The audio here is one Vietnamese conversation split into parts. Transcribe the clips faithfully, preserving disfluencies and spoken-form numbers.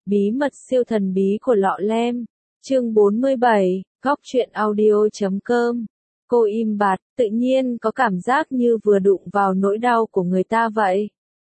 Bí mật siêu thần bí của lọ lem. Chương bốn mươi bảy, góc truyện audio.com. Cô im bặt, tự nhiên có cảm giác như vừa đụng vào nỗi đau của người ta vậy.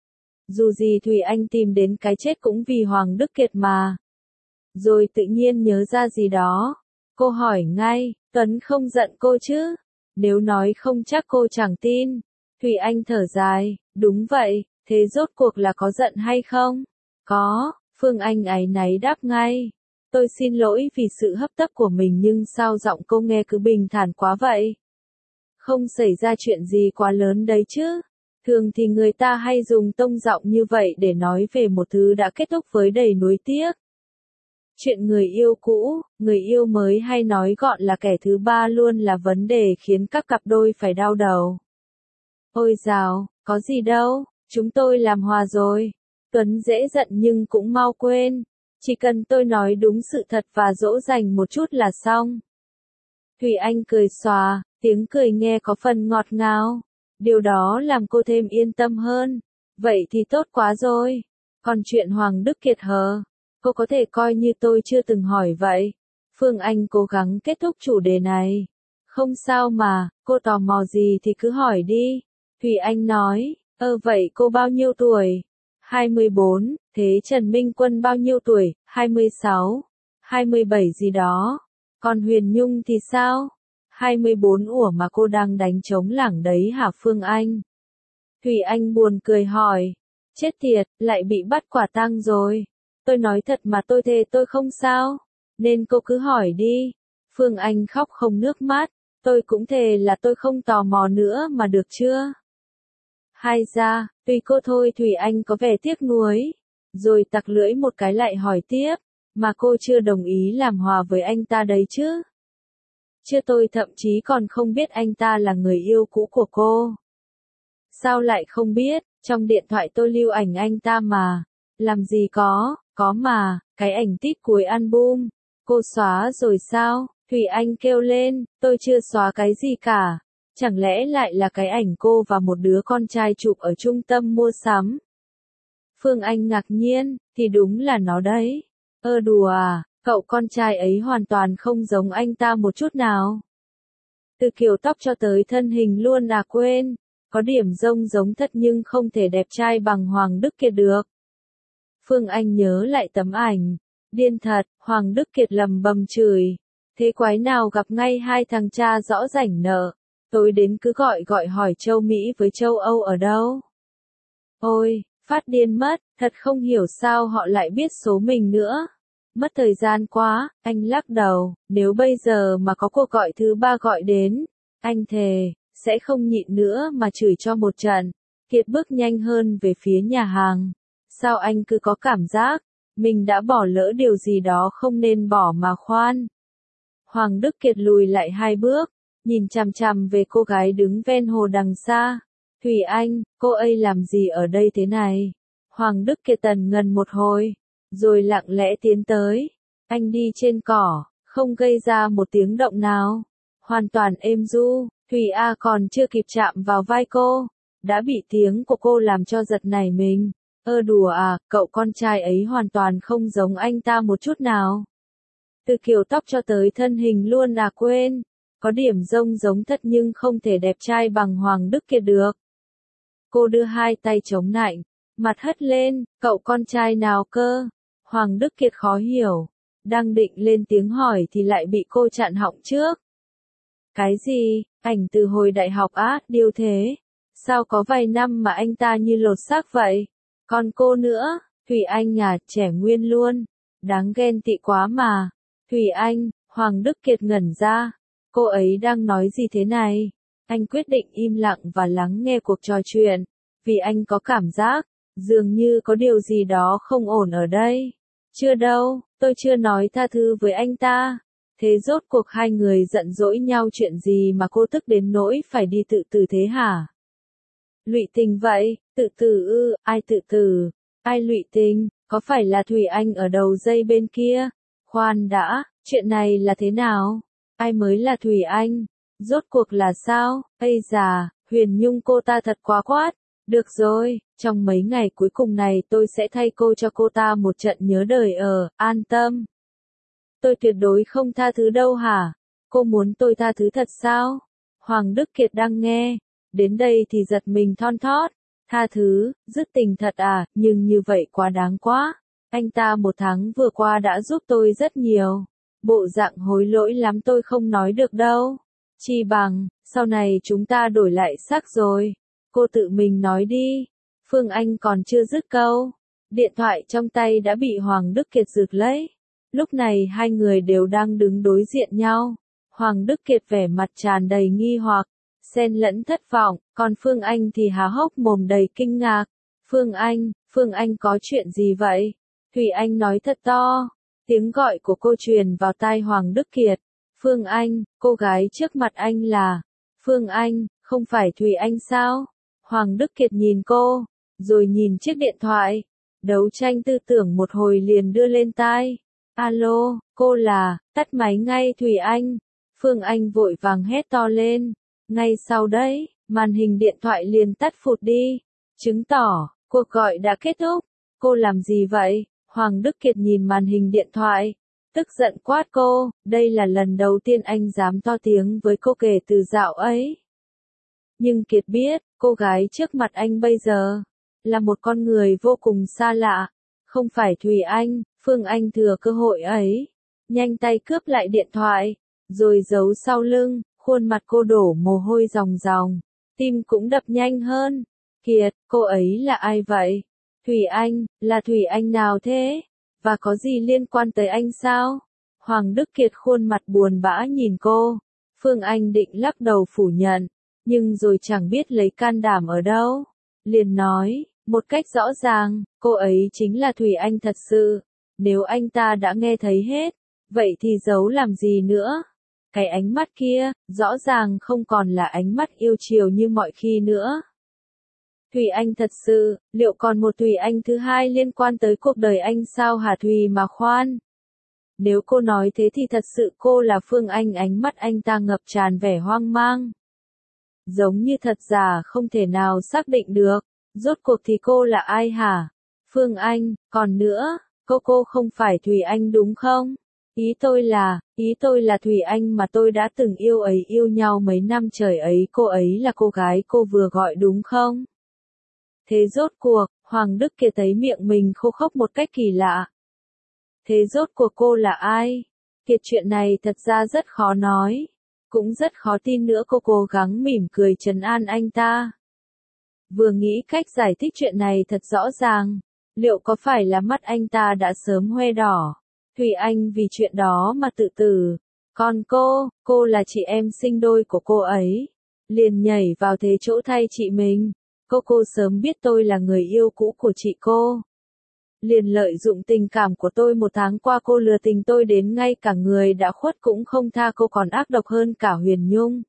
Dù gì Thùy Anh tìm đến cái chết cũng vì Hoàng Đức Kiệt mà. Rồi tự nhiên nhớ ra gì đó. Cô hỏi ngay, Tuấn không giận cô chứ? Nếu nói không chắc cô chẳng tin. Thùy Anh thở dài, đúng vậy, thế rốt cuộc là có giận hay không? Có, Phương Anh áy náy đáp ngay. Tôi xin lỗi vì sự hấp tấp của mình nhưng sao giọng cô nghe cứ bình thản quá vậy? Không xảy ra chuyện gì quá lớn đấy chứ? Thường thì người ta hay dùng tông giọng như vậy để nói về một thứ đã kết thúc với đầy nuối tiếc. Chuyện người yêu cũ, người yêu mới hay nói gọn là kẻ thứ ba luôn là vấn đề khiến các cặp đôi phải đau đầu. Ôi dào, có gì đâu, chúng tôi làm hòa rồi. Tuấn dễ giận nhưng cũng mau quên. Chỉ cần tôi nói đúng sự thật và dỗ dành một chút là xong. Thùy Anh cười xòa, tiếng cười nghe có phần ngọt ngào. Điều đó làm cô thêm yên tâm hơn. Vậy thì tốt quá rồi. Còn chuyện Hoàng Đức Kiệt hờ? Cô có thể coi như tôi chưa từng hỏi vậy. Phương Anh cố gắng kết thúc chủ đề này. Không sao mà, cô tò mò gì thì cứ hỏi đi. Thùy Anh nói, ơ vậy cô bao nhiêu tuổi? hai mươi bốn, thế Trần Minh Quân bao nhiêu tuổi? hai mươi sáu, hai mươi bảy gì đó. Còn Huyền Nhung thì sao? hai mươi bốn ủa mà cô đang đánh trống lảng đấy hả Phương Anh? Thùy Anh buồn cười hỏi. Chết tiệt, lại bị bắt quả tang rồi. Tôi nói thật mà tôi thề tôi không sao. Nên cô cứ hỏi đi. Phương Anh khóc không nước mắt. Tôi cũng thề là tôi không tò mò nữa mà được chưa? Hay ra, tùy cô thôi. Thùy Anh có vẻ tiếc nuối. Rồi tặc lưỡi một cái lại hỏi tiếp. Mà cô chưa đồng ý làm hòa với anh ta đấy chứ? Chưa, tôi thậm chí còn không biết anh ta là người yêu cũ của cô. Sao lại không biết? Trong điện thoại tôi lưu ảnh anh ta mà. Làm gì có, có mà, cái ảnh tít cuối album. Cô xóa rồi sao? Thùy Anh kêu lên, tôi chưa xóa cái gì cả. Chẳng lẽ lại là cái ảnh cô và một đứa con trai chụp ở trung tâm mua sắm? Phương Anh ngạc nhiên, thì đúng là nó đấy. Ơ đùa à, cậu con trai ấy hoàn toàn không giống anh ta một chút nào. Từ kiểu tóc cho tới thân hình luôn à quên. Có điểm rông giống thật nhưng không thể đẹp trai bằng Hoàng Đức Kiệt được. Phương Anh nhớ lại tấm ảnh. Điên thật, Hoàng Đức Kiệt lầm bầm chửi. Thế quái nào gặp ngay hai thằng cha rõ rảnh nợ. Tối đến cứ gọi gọi hỏi châu Mỹ với châu Âu ở đâu. Ôi, phát điên mất, thật không hiểu sao họ lại biết số mình nữa. Mất thời gian quá, anh lắc đầu, nếu bây giờ mà có cuộc gọi thứ ba gọi đến, anh thề, sẽ không nhịn nữa mà chửi cho một trận. Kiệt bước nhanh hơn về phía nhà hàng. Sao anh cứ có cảm giác, mình đã bỏ lỡ điều gì đó không nên bỏ mà khoan. Hoàng Đức Kiệt lùi lại hai bước, nhìn chằm chằm về cô gái đứng ven hồ đằng xa. Thùy Anh, cô ấy làm gì ở đây thế này? Hoàng Đức Kiệt tần ngần một hồi, rồi lặng lẽ tiến tới. Anh đi trên cỏ, không gây ra một tiếng động nào. Hoàn toàn êm du, Thùy A còn chưa kịp chạm vào vai cô, đã bị tiếng của cô làm cho giật nảy mình. Ơ đùa à, cậu con trai ấy hoàn toàn không giống anh ta một chút nào. Từ kiểu tóc cho tới thân hình luôn à quên. Có điểm rông giống thật nhưng không thể đẹp trai bằng Hoàng Đức Kiệt được. Cô đưa hai tay chống nạnh, mặt hất lên, cậu con trai nào cơ? Hoàng Đức Kiệt khó hiểu. Đang định lên tiếng hỏi thì lại bị cô chặn họng trước. Cái gì? Ảnh từ hồi đại học á, điều thế. Sao có vài năm mà anh ta như lột xác vậy? Còn cô nữa, Thùy Anh à, trẻ nguyên luôn. Đáng ghen tị quá mà. Thùy Anh, Hoàng Đức Kiệt ngẩn ra. Cô ấy đang nói gì thế này? Anh quyết định im lặng và lắng nghe cuộc trò chuyện. Vì anh có cảm giác, dường như có điều gì đó không ổn ở đây. Chưa đâu, tôi chưa nói tha thứ với anh ta. Thế rốt cuộc hai người giận dỗi nhau chuyện gì mà cô tức đến nỗi phải đi tự tử thế hả? Lụy tình vậy, tự tử ư, ai tự tử? Ai lụy tình, có phải là Thùy Anh ở đầu dây bên kia? Khoan đã, chuyện này là thế nào? Ai mới là Thùy Anh? Rốt cuộc là sao? Ây già, Huyền Nhung cô ta thật quá quát. Được rồi, Trong mấy ngày cuối cùng này tôi sẽ thay cô cho cô ta một trận nhớ đời ở, an tâm. Tôi tuyệt đối không tha thứ đâu hả? Cô muốn tôi tha thứ thật sao? Hoàng Đức Kiệt đang nghe. Đến đây thì giật mình thon thót. Tha thứ, dứt tình thật à, nhưng như vậy quá đáng quá. Anh ta một tháng vừa qua đã giúp tôi rất nhiều. Bộ dạng hối lỗi lắm tôi không nói được đâu. Chi bằng, sau này chúng ta đổi lại sắc rồi. Cô tự mình nói đi. Phương Anh còn chưa dứt câu. Điện thoại trong tay đã bị Hoàng Đức Kiệt giật lấy. Lúc này hai người đều đang đứng đối diện nhau. Hoàng Đức Kiệt vẻ mặt tràn đầy nghi hoặc, xen lẫn thất vọng, còn Phương Anh thì há hốc mồm đầy kinh ngạc. Phương Anh, Phương Anh có chuyện gì vậy? Thủy Anh nói thật to. Tiếng gọi của cô truyền vào tai Hoàng Đức Kiệt. Phương Anh, cô gái trước mặt anh là... Phương Anh, không phải Thủy Anh sao? Hoàng Đức Kiệt nhìn cô, rồi nhìn chiếc điện thoại. Đấu tranh tư tưởng một hồi liền đưa lên tai. Alo, cô là, tắt máy ngay Thủy Anh. Phương Anh vội vàng hét to lên. Ngay sau đấy, màn hình điện thoại liền tắt phụt đi. Chứng tỏ, cuộc gọi đã kết thúc. Cô làm gì vậy? Hoàng Đức Kiệt nhìn màn hình điện thoại. Tức giận quát cô, đây là lần đầu tiên anh dám to tiếng với cô kể từ dạo ấy. Nhưng Kiệt biết, cô gái trước mặt anh bây giờ, là một con người vô cùng xa lạ. Không phải Thùy Anh, Phương Anh thừa cơ hội ấy. Nhanh tay cướp lại điện thoại, rồi giấu sau lưng, khuôn mặt cô đổ mồ hôi ròng ròng. Tim cũng đập nhanh hơn. Kiệt, cô ấy là ai vậy? Thùy Anh, là Thùy Anh nào thế? Và có gì liên quan tới anh sao? Hoàng Đức Kiệt khuôn mặt buồn bã nhìn cô. Phương Anh định lắc đầu phủ nhận, nhưng rồi chẳng biết lấy can đảm ở đâu. Liền nói, một cách rõ ràng, cô ấy chính là Thùy Anh thật sự. Nếu anh ta đã nghe thấy hết, vậy thì giấu làm gì nữa? Cái ánh mắt kia, rõ ràng không còn là ánh mắt yêu chiều như mọi khi nữa. Thùy Anh thật sự, liệu còn một Thùy Anh thứ hai liên quan tới cuộc đời anh sao hả Thùy mà khoan? Nếu cô nói thế thì thật sự cô là Phương Anh, ánh mắt anh ta ngập tràn vẻ hoang mang. Giống như thật giả không thể nào xác định được, rốt cuộc thì cô là ai hả? Phương Anh, còn nữa, cô cô không phải Thùy Anh đúng không? Ý tôi là, ý tôi là Thùy Anh mà tôi đã từng yêu ấy, yêu nhau mấy năm trời ấy, cô ấy là cô gái cô vừa gọi đúng không? Thế rốt cuộc, Hoàng Đức Kiệt thấy miệng mình khô khốc một cách kỳ lạ. Thế rốt cuộc cô là ai? Kiệt, chuyện này thật ra rất khó nói. Cũng rất khó tin nữa. Cô cố gắng mỉm cười trấn an anh ta. Vừa nghĩ cách giải thích chuyện này thật rõ ràng. Liệu có phải là mắt anh ta đã sớm hoe đỏ? Thùy Anh vì chuyện đó mà tự tử. Còn cô, cô là chị em sinh đôi của cô ấy. Liền nhảy vào thế chỗ thay chị mình. Cô cô sớm biết tôi là người yêu cũ của chị cô. Liền lợi dụng tình cảm của tôi, một tháng qua cô lừa tình tôi đến ngay cả người đã khuất cũng không tha, cô còn ác độc hơn cả Huyền Nhung.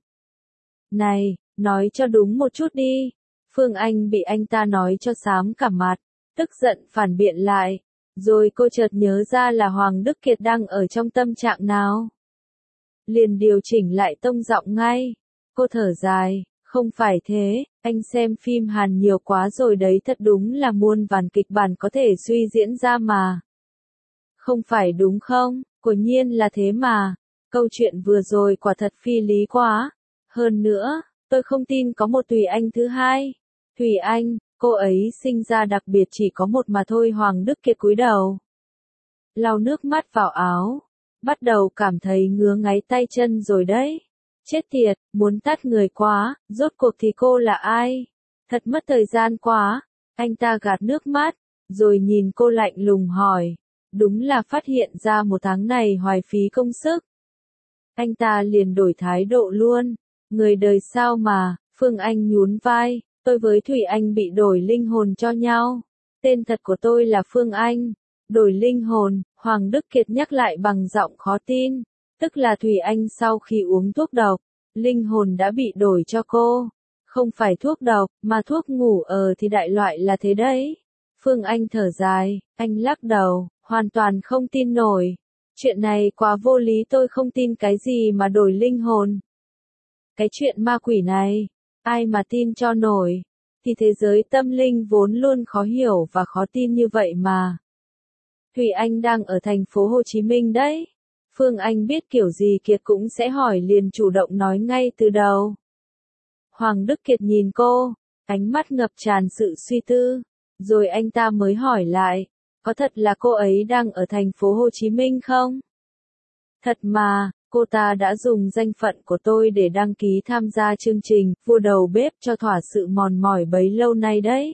Này, nói cho đúng một chút đi. Phương Anh bị anh ta nói cho xám cả mặt, tức giận phản biện lại. Rồi cô chợt nhớ ra là Hoàng Đức Kiệt đang ở trong tâm trạng nào. Liền điều chỉnh lại tông giọng ngay. Cô thở dài, không phải thế, anh xem phim Hàn nhiều quá rồi đấy, thật đúng là muôn vàn kịch bản có thể suy diễn ra mà. Không phải đúng không? Quả nhiên là thế mà. Câu chuyện vừa rồi quả thật phi lý quá. Hơn nữa, tôi không tin có một Thùy Anh thứ hai. Thùy Anh, cô ấy sinh ra đặc biệt chỉ có một mà thôi. Hoàng Đức Kiệt cúi đầu, lau nước mắt vào áo, bắt đầu cảm thấy ngứa ngáy tay chân rồi đấy. Chết tiệt, muốn tát người quá, rốt cuộc thì cô là ai? Thật mất thời gian quá. Anh ta gạt nước mắt, rồi nhìn cô lạnh lùng hỏi. Đúng là phát hiện ra một tháng này hoài phí công sức. Anh ta liền đổi thái độ luôn. Người đời sao mà? Phương Anh nhún vai. Tôi với Thùy Anh bị đổi linh hồn cho nhau. Tên thật của tôi là Phương Anh. Đổi linh hồn, Hoàng Đức Kiệt nhắc lại bằng giọng khó tin. Tức là Thùy Anh sau khi uống thuốc độc, linh hồn đã bị đổi cho cô. Không phải thuốc độc, mà thuốc ngủ ờ thì đại loại là thế đấy. Phương Anh thở dài, anh lắc đầu, hoàn toàn không tin nổi. Chuyện này quá vô lý, tôi không tin cái gì mà đổi linh hồn. Cái chuyện ma quỷ này, ai mà tin cho nổi. thì thế giới tâm linh vốn luôn khó hiểu và khó tin như vậy mà. Thùy Anh đang ở thành phố Hồ Chí Minh đấy. Phương Anh biết kiểu gì Kiệt cũng sẽ hỏi liền chủ động nói ngay từ đầu. Hoàng Đức Kiệt nhìn cô, ánh mắt ngập tràn sự suy tư, rồi anh ta mới hỏi lại, có thật là cô ấy đang ở thành phố Hồ Chí Minh không? Thật mà, cô ta đã dùng danh phận của tôi để đăng ký tham gia chương trình Vua Đầu Bếp cho thỏa sự mòn mỏi bấy lâu nay đấy.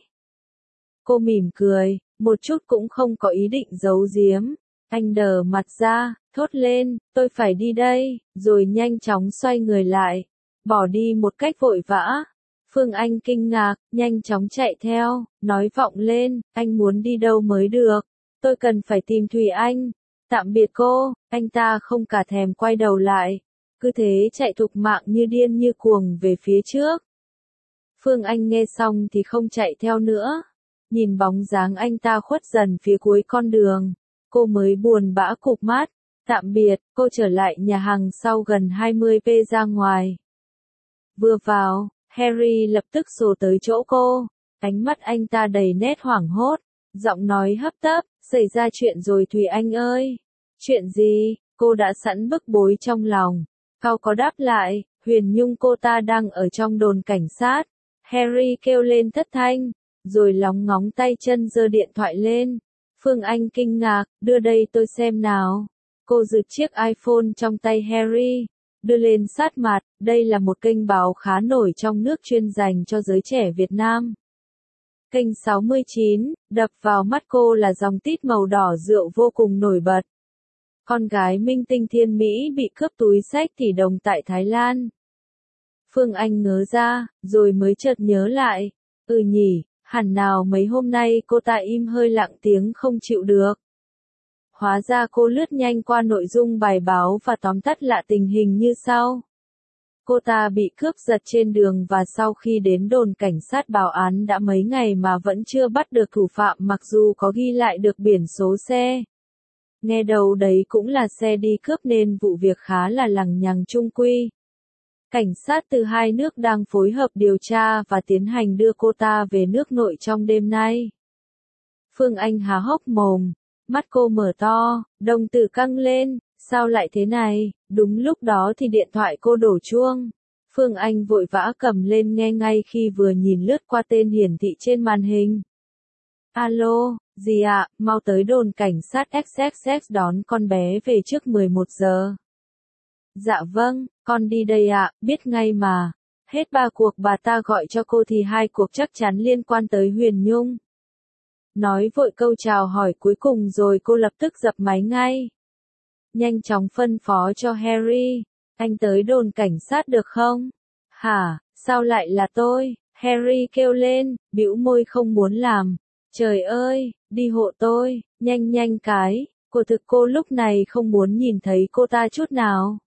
Cô mỉm cười, một chút cũng không có ý định giấu giếm. Anh đờ mặt ra, thốt lên, tôi phải đi đây, rồi nhanh chóng xoay người lại, bỏ đi một cách vội vã. Phương Anh kinh ngạc, nhanh chóng chạy theo, nói vọng lên, anh muốn đi đâu mới được, tôi cần phải tìm Thùy Anh. Tạm biệt cô, anh ta không cả thèm quay đầu lại, cứ thế chạy thục mạng như điên như cuồng về phía trước. Phương Anh nghe xong thì không chạy theo nữa, nhìn bóng dáng anh ta khuất dần phía cuối con đường, cô mới buồn bã cụp mắt. Tạm biệt, cô trở lại nhà hàng sau gần hai mươi phút ra ngoài. Vừa vào, Harry lập tức xô tới chỗ cô, ánh mắt anh ta đầy nét hoảng hốt, giọng nói hấp tấp, xảy ra chuyện rồi Thùy Anh ơi. Chuyện gì? Cô đã sẵn bức bối trong lòng. Cao có đáp lại, Huyền Nhung cô ta đang ở trong đồn cảnh sát. Harry kêu lên thất thanh, rồi lóng ngóng tay chân giơ điện thoại lên. Phương Anh kinh ngạc, đưa đây tôi xem nào. Cô giựt chiếc iPhone trong tay Harry, đưa lên sát mặt, đây là một kênh báo khá nổi trong nước chuyên dành cho giới trẻ Việt Nam. Kênh sáu mươi chín, đập vào mắt cô là dòng tít màu đỏ rượu vô cùng nổi bật. Con gái minh tinh thiên Mỹ bị cướp túi xách tỷ đồng tại Thái Lan. Phương Anh ngớ ra, rồi mới chợt nhớ lại, ừ nhỉ, hẳn nào mấy hôm nay cô ta im hơi lặng tiếng không chịu được. Hóa ra cô lướt nhanh qua nội dung bài báo và tóm tắt lại tình hình như sau. Cô ta bị cướp giật trên đường và sau khi đến đồn cảnh sát báo án đã mấy ngày mà vẫn chưa bắt được thủ phạm mặc dù có ghi lại được biển số xe. Nghe đầu đấy cũng là xe đi cướp nên vụ việc khá là lằng nhằng chung quy. Cảnh sát từ hai nước đang phối hợp điều tra và tiến hành đưa cô ta về nước nội trong đêm nay. Phương Anh há hốc mồm, mắt cô mở to, đồng tử căng lên, sao lại thế này? Đúng lúc đó thì điện thoại cô đổ chuông. Phương Anh vội vã cầm lên nghe ngay khi vừa nhìn lướt qua tên hiển thị trên màn hình. Alo, gì ạ, mau tới đồn cảnh sát ích ích ích đón con bé về trước mười một giờ. Dạ vâng, con đi đây ạ, biết ngay mà. Hết ba cuộc bà ta gọi cho cô thì hai cuộc chắc chắn liên quan tới Huyền Nhung. Nói vội câu chào hỏi cuối cùng rồi cô lập tức dập máy ngay. Nhanh chóng phân phó cho Harry, anh tới đồn cảnh sát được không? Hả, sao lại là tôi? Harry kêu lên, bĩu môi không muốn làm. Trời ơi, đi hộ tôi, nhanh nhanh cái, cô thực cô lúc này không muốn nhìn thấy cô ta chút nào.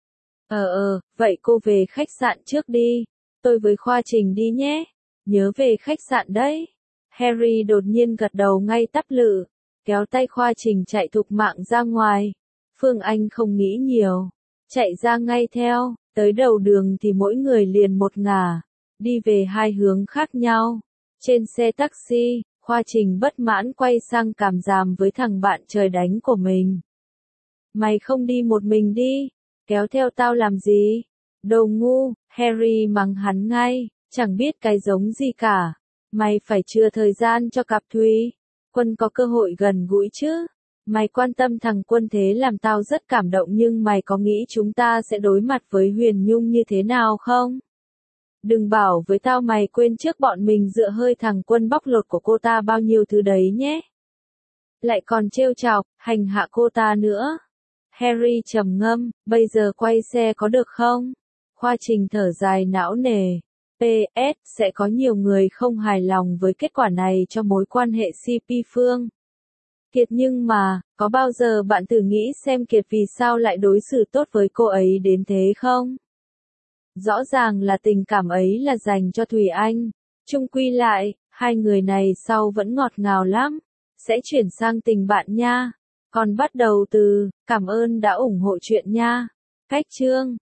Ờ ờ, vậy cô về khách sạn trước đi, tôi với Khoa Trình đi nhé, nhớ về khách sạn đấy. Harry đột nhiên gật đầu ngay tắp lự, kéo tay Khoa Trình chạy thục mạng ra ngoài. Phương Anh không nghĩ nhiều, chạy ra ngay theo, tới đầu đường thì mỗi người liền một ngả, đi về hai hướng khác nhau. Trên xe taxi, Khoa Trình bất mãn quay sang càm ràm với thằng bạn trời đánh của mình. Mày không đi một mình đi, kéo theo tao làm gì? Đồ ngu, Harry mắng hắn ngay, chẳng biết cái giống gì cả. Mày phải chừa thời gian cho cặp Thùy. Quân có cơ hội gần gũi chứ. Mày quan tâm thằng Quân thế làm tao rất cảm động nhưng mày có nghĩ chúng ta sẽ đối mặt với Huyền Nhung như thế nào không? Đừng bảo với tao mày quên trước bọn mình dựa hơi thằng Quân bóc lột của cô ta bao nhiêu thứ đấy nhé. Lại còn trêu chọc, hành hạ cô ta nữa. Harry trầm ngâm, bây giờ quay xe có được không? Khoa Trình thở dài não nề. pê ét sẽ có nhiều người không hài lòng với kết quả này cho mối quan hệ xê pê Phương. Kiệt nhưng mà, có bao giờ bạn thử nghĩ xem Kiệt vì sao lại đối xử tốt với cô ấy đến thế không? Rõ ràng là tình cảm ấy là dành cho Thùy Anh. Chung quy lại, hai người này sau vẫn ngọt ngào lắm. Sẽ chuyển sang tình bạn nha. Còn bắt đầu từ, cảm ơn đã ủng hộ chuyện nha. Cách chương